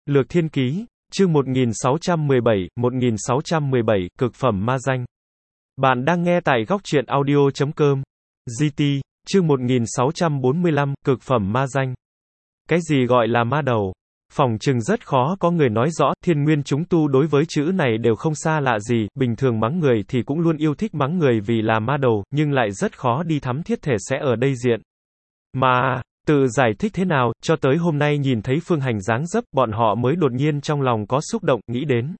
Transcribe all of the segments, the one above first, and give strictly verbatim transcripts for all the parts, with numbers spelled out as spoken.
Lược Thiên Ký, chương một nghìn sáu trăm mười bảy, một nghìn sáu trăm mười bảy, cực phẩm ma danh. Bạn đang nghe tại góc truyện audio chấm com. giê tê, chương một nghìn sáu trăm bốn mươi lăm, cực phẩm ma danh. Cái gì gọi là ma đầu? Phỏng chừng rất khó có người nói rõ, thiên nguyên chúng tu đối với chữ này đều không xa lạ gì, bình thường mắng người thì cũng luôn yêu thích mắng người vì là ma đầu, nhưng lại rất khó đi thắm thiết thể sẽ ở đây diện. Mà, tự giải thích thế nào, cho tới hôm nay nhìn thấy Phương Hành dáng dấp, bọn họ mới đột nhiên trong lòng có xúc động, nghĩ đến.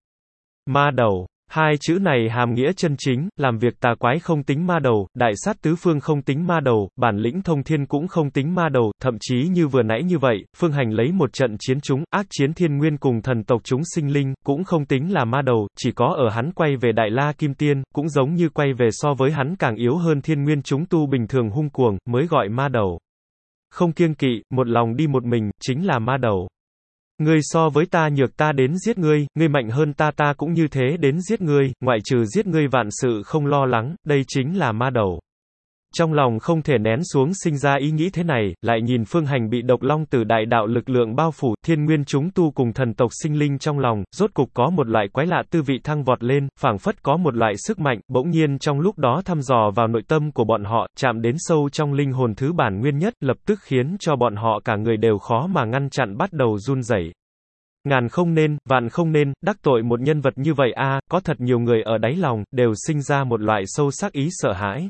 Ma đầu. Hai chữ này hàm nghĩa chân chính, làm việc tà quái không tính ma đầu, đại sát tứ phương không tính ma đầu, bản lĩnh thông thiên cũng không tính ma đầu, thậm chí như vừa nãy như vậy, Phương Hành lấy một trận chiến chúng, ác chiến thiên nguyên cùng thần tộc chúng sinh linh, cũng không tính là ma đầu, chỉ có ở hắn quay về Đại La Kim Tiên, cũng giống như quay về so với hắn càng yếu hơn thiên nguyên chúng tu bình thường hung cuồng, mới gọi ma đầu. Không kiêng kỵ, một lòng đi một mình, chính là ma đầu. Ngươi so với ta nhược ta đến giết ngươi, ngươi mạnh hơn ta ta cũng như thế đến giết ngươi, ngoại trừ giết ngươi vạn sự không lo lắng, đây chính là ma đầu. Trong lòng không thể nén xuống sinh ra ý nghĩ thế này, lại nhìn Phương Hành bị độc long tử đại đạo lực lượng bao phủ, thiên nguyên chúng tu cùng thần tộc sinh linh trong lòng, rốt cục có một loại quái lạ tư vị thăng vọt lên, phảng phất có một loại sức mạnh, bỗng nhiên trong lúc đó thăm dò vào nội tâm của bọn họ, chạm đến sâu trong linh hồn thứ bản nguyên nhất, lập tức khiến cho bọn họ cả người đều khó mà ngăn chặn bắt đầu run rẩy. Ngàn không nên, vạn không nên, đắc tội một nhân vật như vậy a, có thật nhiều người ở đáy lòng, đều sinh ra một loại sâu sắc ý sợ hãi.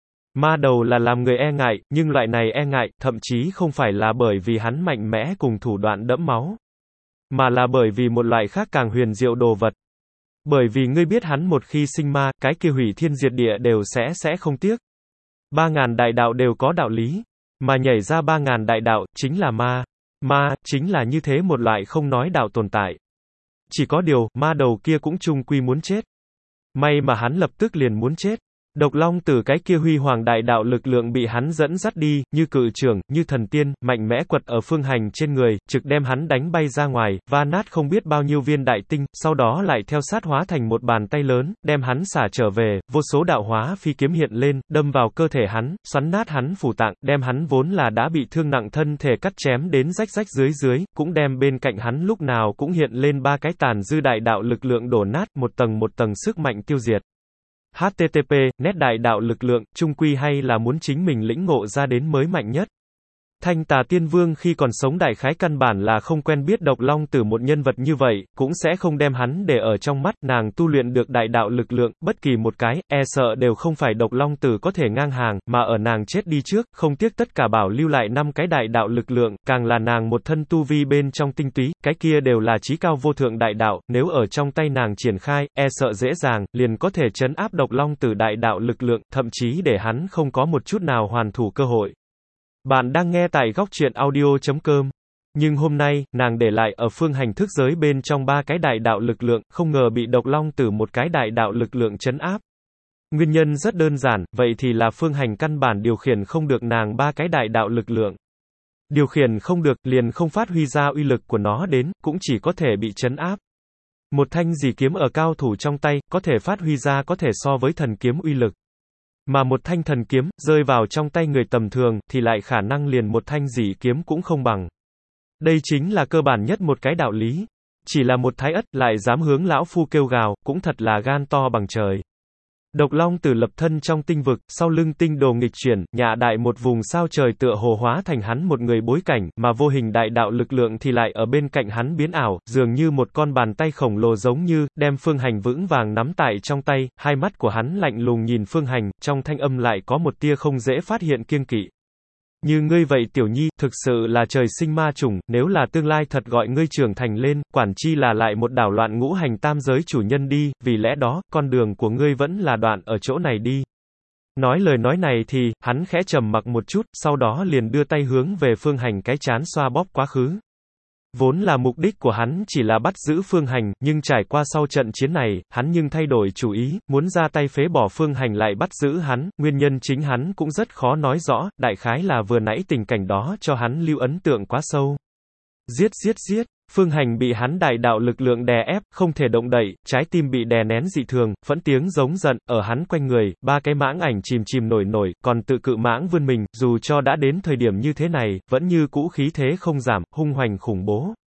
Ma đầu là làm người e ngại, nhưng loại này e ngại, thậm chí không phải là bởi vì hắn mạnh mẽ cùng thủ đoạn đẫm máu, mà là bởi vì một loại khác càng huyền diệu đồ vật. Bởi vì ngươi biết hắn một khi sinh ma, cái kia hủy thiên diệt địa đều sẽ sẽ không tiếc. Ba ngàn đại đạo đều có đạo lý, mà nhảy ra ba ngàn đại đạo, chính là ma. Ma, chính là như thế một loại không nói đạo tồn tại. Chỉ có điều, ma đầu kia cũng chung quy muốn chết. May mà hắn lập tức liền muốn chết. Độc long từ cái kia huy hoàng đại đạo lực lượng bị hắn dẫn dắt đi, như cự trưởng, như thần tiên, mạnh mẽ quật ở Phương Hành trên người, trực đem hắn đánh bay ra ngoài, va nát không biết bao nhiêu viên đại tinh, sau đó lại theo sát hóa thành một bàn tay lớn, đem hắn xả trở về, vô số đạo hóa phi kiếm hiện lên, đâm vào cơ thể hắn, xoắn nát hắn phủ tạng, đem hắn vốn là đã bị thương nặng thân thể cắt chém đến rách rách dưới dưới, cũng đem bên cạnh hắn lúc nào cũng hiện lên ba cái tàn dư đại đạo lực lượng đổ nát, một tầng một tầng sức mạnh tiêu diệt. hát tê tê pê, nét đại đạo lực lượng, chung quy hay là muốn chính mình lĩnh ngộ ra đến mới mạnh nhất. Thanh Tà Tiên Vương khi còn sống đại khái căn bản là không quen biết độc long tử một nhân vật như vậy, cũng sẽ không đem hắn để ở trong mắt, nàng tu luyện được đại đạo lực lượng, bất kỳ một cái, e sợ đều không phải độc long tử có thể ngang hàng, mà ở nàng chết đi trước, không tiếc tất cả bảo lưu lại năm cái đại đạo lực lượng, càng là nàng một thân tu vi bên trong tinh túy, cái kia đều là chí cao vô thượng đại đạo, nếu ở trong tay nàng triển khai, e sợ dễ dàng, liền có thể trấn áp độc long tử đại đạo lực lượng, thậm chí để hắn không có một chút nào hoàn thủ cơ hội. Bạn đang nghe tại góc truyện audio chấm com. Nhưng hôm nay, nàng để lại ở Phương Hành thức giới bên trong ba cái đại đạo lực lượng, không ngờ bị độc long tử một cái đại đạo lực lượng trấn áp. Nguyên nhân rất đơn giản, vậy thì là Phương Hành căn bản điều khiển không được nàng ba cái đại đạo lực lượng. Điều khiển không được, liền không phát huy ra uy lực của nó đến, cũng chỉ có thể bị trấn áp. Một thanh dì kiếm ở cao thủ trong tay, có thể phát huy ra có thể so với thần kiếm uy lực. Mà một thanh thần kiếm, rơi vào trong tay người tầm thường, thì lại khả năng liền một thanh dỉ kiếm cũng không bằng. Đây chính là cơ bản nhất một cái đạo lý. Chỉ là một thái ất, lại dám hướng lão phu kêu gào, cũng thật là gan to bằng trời. Độc long tử lập thân trong tinh vực, sau lưng tinh đồ nghịch chuyển, nhạ đại một vùng sao trời tựa hồ hóa thành hắn một người bối cảnh, mà vô hình đại đạo lực lượng thì lại ở bên cạnh hắn biến ảo, dường như một con bàn tay khổng lồ giống như, đem Phương Hành vững vàng nắm tại trong tay, hai mắt của hắn lạnh lùng nhìn Phương Hành, trong thanh âm lại có một tia không dễ phát hiện kiêng kỵ. Như ngươi vậy tiểu nhi, thực sự là trời sinh ma chủng, nếu là tương lai thật gọi ngươi trưởng thành lên, quản chi là lại một đảo loạn ngũ hành tam giới chủ nhân đi, vì lẽ đó, con đường của ngươi vẫn là đoạn ở chỗ này đi. Nói lời nói này thì, hắn khẽ trầm mặc một chút, sau đó liền đưa tay hướng về Phương Hành cái chán xoa bóp quá khứ. Vốn là mục đích của hắn chỉ là bắt giữ Phương Hành, nhưng trải qua sau trận chiến này, hắn nhưng thay đổi chủ ý, muốn ra tay phế bỏ Phương Hành lại bắt giữ hắn, nguyên nhân chính hắn cũng rất khó nói rõ, đại khái là vừa nãy tình cảnh đó cho hắn lưu ấn tượng quá sâu. Giết giết giết, Phương Hành bị hắn đại đạo lực lượng đè ép, không thể động đậy, trái tim bị đè nén dị thường, phẫn tiếng giống giận, ở hắn quanh người, ba cái mãng ảnh chìm chìm nổi nổi, còn tự cự mãng vươn mình, dù cho đã đến thời điểm như thế này, vẫn như cũ khí thế không giảm, hung hoành khủng bố.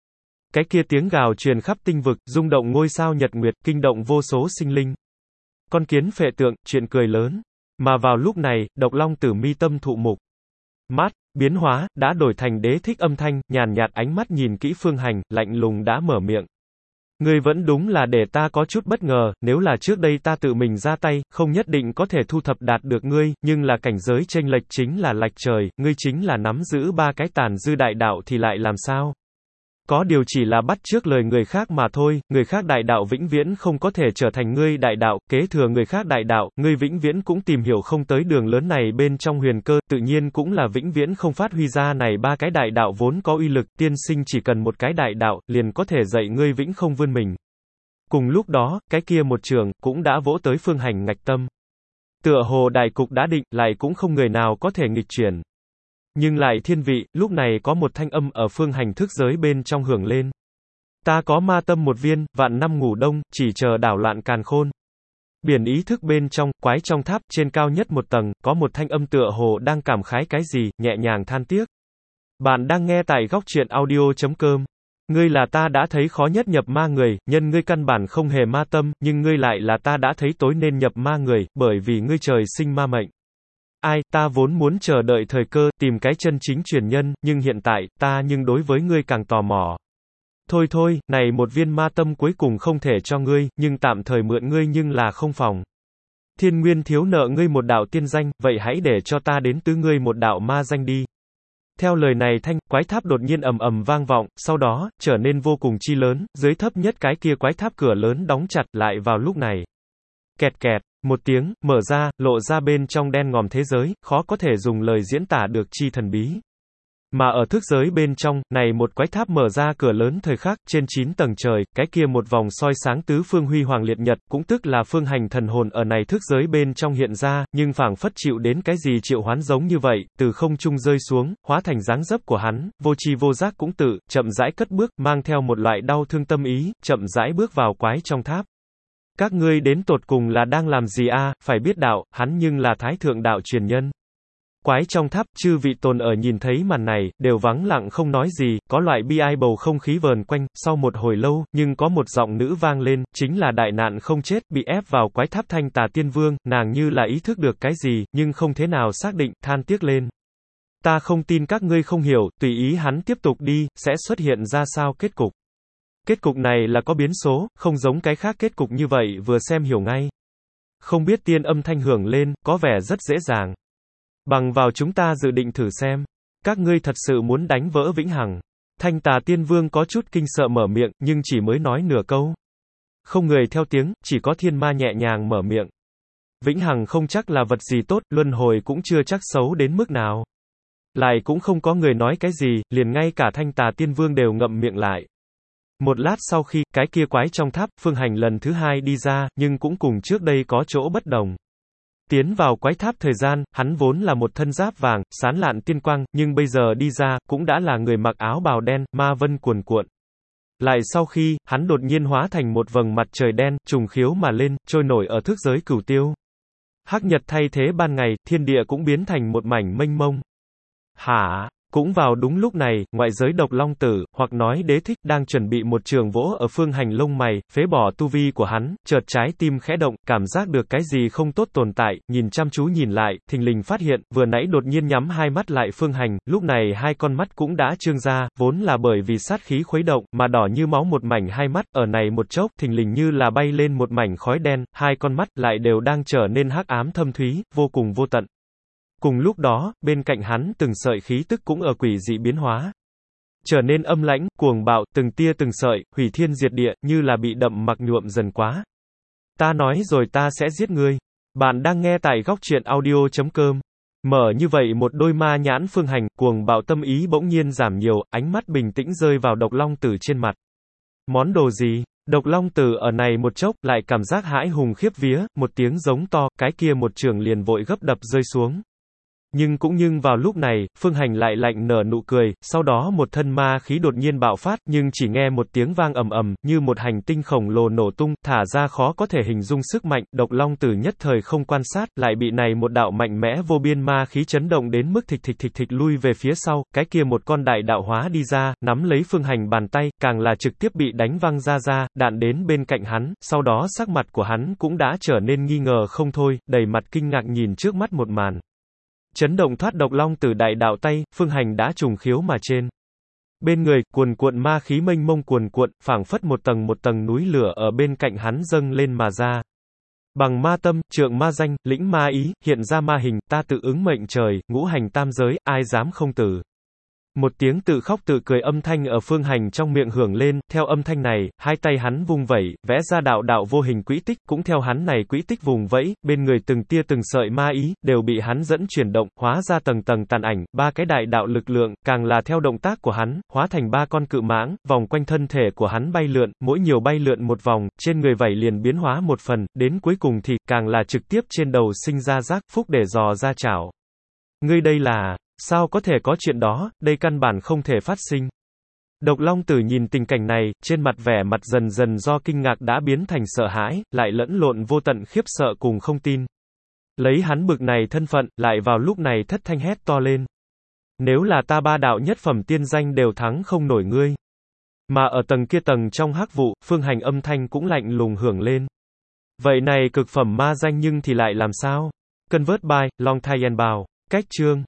Cái kia tiếng gào truyền khắp tinh vực, rung động ngôi sao nhật nguyệt, kinh động vô số sinh linh. Con kiến phệ tượng, chuyện cười lớn. Mà vào lúc này, độc long tử mi tâm thụ mục. Mắt, biến hóa, đã đổi thành đế thích âm thanh, nhàn nhạt ánh mắt nhìn kỹ Phương Hành, lạnh lùng đã mở miệng. Ngươi vẫn đúng là để ta có chút bất ngờ, nếu là trước đây ta tự mình ra tay, không nhất định có thể thu thập đạt được ngươi, nhưng là cảnh giới chênh lệch chính là lệch trời, ngươi chính là nắm giữ ba cái tàn dư đại đạo thì lại làm sao? Có điều chỉ là bắt chước lời người khác mà thôi, người khác đại đạo vĩnh viễn không có thể trở thành ngươi đại đạo, kế thừa người khác đại đạo, ngươi vĩnh viễn cũng tìm hiểu không tới đường lớn này bên trong huyền cơ, tự nhiên cũng là vĩnh viễn không phát huy ra này ba cái đại đạo vốn có uy lực, tiên sinh chỉ cần một cái đại đạo, liền có thể dạy ngươi vĩnh không vươn mình. Cùng lúc đó, cái kia một trường, cũng đã vỗ tới Phương Hành ngạch tâm. Tựa hồ đại cục đã định, lại cũng không người nào có thể nghịch chuyển. Nhưng lại thiên vị, lúc này có một thanh âm ở Phương Hành thức giới bên trong hưởng lên. Ta có ma tâm một viên, vạn năm ngủ đông, chỉ chờ đảo loạn càn khôn. Biển ý thức bên trong, quái trong tháp, trên cao nhất một tầng, có một thanh âm tựa hồ đang cảm khái cái gì, nhẹ nhàng than tiếc. Bạn đang nghe tại góc truyện audio chấm com. Ngươi là ta đã thấy khó nhất nhập ma người, nhân ngươi căn bản không hề ma tâm, nhưng ngươi lại là ta đã thấy tối nên nhập ma người, bởi vì ngươi trời sinh ma mệnh. Ai, ta vốn muốn chờ đợi thời cơ, tìm cái chân chính truyền nhân, nhưng hiện tại, ta nhưng đối với ngươi càng tò mò. Thôi thôi, này một viên ma tâm cuối cùng không thể cho ngươi, nhưng tạm thời mượn ngươi nhưng là không phòng. Thiên nguyên thiếu nợ ngươi một đạo tiên danh, vậy hãy để cho ta đến tứ ngươi một đạo ma danh đi. Theo lời này thanh, quái tháp đột nhiên ầm ầm vang vọng, sau đó, trở nên vô cùng chi lớn, dưới thấp nhất cái kia quái tháp cửa lớn đóng chặt lại vào lúc này. Kẹt kẹt, một tiếng, mở ra, lộ ra bên trong đen ngòm thế giới, khó có thể dùng lời diễn tả được chi thần bí. Mà ở thức giới bên trong, này một quái tháp mở ra cửa lớn thời khắc, trên chín tầng trời, cái kia một vòng soi sáng tứ phương huy hoàng liệt nhật, cũng tức là Phương Hành thần hồn ở này thức giới bên trong hiện ra, nhưng phảng phất chịu đến cái gì triệu hoán giống như vậy, từ không trung rơi xuống, hóa thành dáng dấp của hắn, vô tri vô giác cũng tự, chậm rãi cất bước, mang theo một loại đau thương tâm ý, chậm rãi bước vào quái trong tháp. Các ngươi đến tột cùng là đang làm gì a? À? Phải biết đạo, hắn nhưng là thái thượng đạo truyền nhân. Quái trong tháp, chư vị tồn ở nhìn thấy màn này, đều vắng lặng không nói gì, có loại bi ai bầu không khí vờn quanh, sau một hồi lâu, nhưng có một giọng nữ vang lên, chính là đại nạn không chết, bị ép vào quái tháp Thanh Tà Tiên Vương, nàng như là ý thức được cái gì, nhưng không thế nào xác định, than tiếc lên. Ta không tin các ngươi không hiểu, tùy ý hắn tiếp tục đi, sẽ xuất hiện ra sao kết cục. Kết cục này là có biến số, không giống cái khác kết cục như vậy vừa xem hiểu ngay. Không biết tiên âm thanh hưởng lên, có vẻ rất dễ dàng. Bằng vào chúng ta dự định thử xem. Các ngươi thật sự muốn đánh vỡ vĩnh hằng. Thanh Tà Tiên Vương có chút kinh sợ mở miệng, nhưng chỉ mới nói nửa câu. Không người theo tiếng, chỉ có thiên ma nhẹ nhàng mở miệng. Vĩnh hằng không chắc là vật gì tốt, luân hồi cũng chưa chắc xấu đến mức nào. Lại cũng không có người nói cái gì, liền ngay cả Thanh Tà Tiên Vương đều ngậm miệng lại. Một lát sau khi, cái kia quái trong tháp, Phương Hành lần thứ hai đi ra, nhưng cũng cùng trước đây có chỗ bất đồng. Tiến vào quái tháp thời gian, hắn vốn là một thân giáp vàng, sán lạn tiên quang, nhưng bây giờ đi ra, cũng đã là người mặc áo bào đen, ma vân cuồn cuộn. Lại sau khi, hắn đột nhiên hóa thành một vầng mặt trời đen, trùng khiếu mà lên, trôi nổi ở thức giới cửu tiêu. Hắc nhật thay thế ban ngày, thiên địa cũng biến thành một mảnh mênh mông. Hả? Cũng vào đúng lúc này, ngoại giới độc long tử, hoặc nói đế thích, đang chuẩn bị một trường vỗ ở Phương Hành lông mày, phế bỏ tu vi của hắn, chợt trái tim khẽ động, cảm giác được cái gì không tốt tồn tại, nhìn chăm chú nhìn lại, thình lình phát hiện, vừa nãy đột nhiên nhắm hai mắt lại Phương Hành, lúc này hai con mắt cũng đã trương ra, vốn là bởi vì sát khí khuấy động, mà đỏ như máu một mảnh hai mắt, ở này một chốc, thình lình như là bay lên một mảnh khói đen, hai con mắt lại đều đang trở nên hắc ám thâm thúy, vô cùng vô tận. Cùng lúc đó, bên cạnh hắn từng sợi khí tức cũng ở quỷ dị biến hóa. Trở nên âm lãnh, cuồng bạo, từng tia từng sợi, hủy thiên diệt địa, như là bị đậm mặc nhuộm dần quá. Ta nói rồi ta sẽ giết ngươi. Bạn đang nghe tại góc truyện audio chấm com. Mở như vậy một đôi ma nhãn Phương Hành, cuồng bạo tâm ý bỗng nhiên giảm nhiều, ánh mắt bình tĩnh rơi vào độc long tử trên mặt. Món đồ gì? Độc long tử ở này một chốc, lại cảm giác hãi hùng khiếp vía, một tiếng giống to, cái kia một trường liền vội gấp đập rơi xuống. Nhưng cũng nhưng vào lúc này, Phương Hành lại lạnh nở nụ cười, sau đó một thân ma khí đột nhiên bạo phát, nhưng chỉ nghe một tiếng vang ầm ầm, như một hành tinh khổng lồ nổ tung, thả ra khó có thể hình dung sức mạnh, Độc Long Tử nhất thời không quan sát, lại bị này một đạo mạnh mẽ vô biên ma khí chấn động đến mức thịch thịch thịch thịch lui về phía sau, cái kia một con đại đạo hóa đi ra, nắm lấy Phương Hành bàn tay, càng là trực tiếp bị đánh văng ra ra, đạn đến bên cạnh hắn, sau đó sắc mặt của hắn cũng đã trở nên nghi ngờ không thôi, đầy mặt kinh ngạc nhìn trước mắt một màn. Chấn động thoát Độc Long Tử đại đạo tay, Phương Hành đã trùng khiếu mà trên. Bên người, cuồn cuộn ma khí mênh mông cuồn cuộn, phảng phất một tầng một tầng núi lửa ở bên cạnh hắn dâng lên mà ra. Bằng ma tâm, trượng ma danh, lĩnh ma ý, hiện ra ma hình, ta tự ứng mệnh trời, ngũ hành tam giới, ai dám không tử. Một tiếng tự khóc tự cười âm thanh ở Phương Hành trong miệng hưởng lên, theo âm thanh này, hai tay hắn vung vẩy, vẽ ra đạo đạo vô hình quỹ tích, cũng theo hắn này quỹ tích vùng vẫy, bên người từng tia từng sợi ma ý, đều bị hắn dẫn chuyển động, hóa ra tầng tầng tàn ảnh, ba cái đại đạo lực lượng, càng là theo động tác của hắn, hóa thành ba con cự mãng, vòng quanh thân thể của hắn bay lượn, mỗi nhiều bay lượn một vòng, trên người vảy liền biến hóa một phần, đến cuối cùng thì, càng là trực tiếp trên đầu sinh ra giác phúc để dò ra chảo. Ngươi đây là... Sao có thể có chuyện đó, đây căn bản không thể phát sinh. Độc Long Tử nhìn tình cảnh này, trên mặt vẻ mặt dần dần do kinh ngạc đã biến thành sợ hãi, lại lẫn lộn vô tận khiếp sợ cùng không tin. Lấy hắn bực này thân phận, lại vào lúc này thất thanh hét to lên. Nếu là ta ba đạo nhất phẩm tiên danh đều thắng không nổi ngươi. Mà ở tầng kia tầng trong hắc vụ, Phương Hành âm thanh cũng lạnh lùng hưởng lên. Vậy này cực phẩm ma danh nhưng thì lại làm sao? Convert by, Long Thai Yen Bào. Cách chương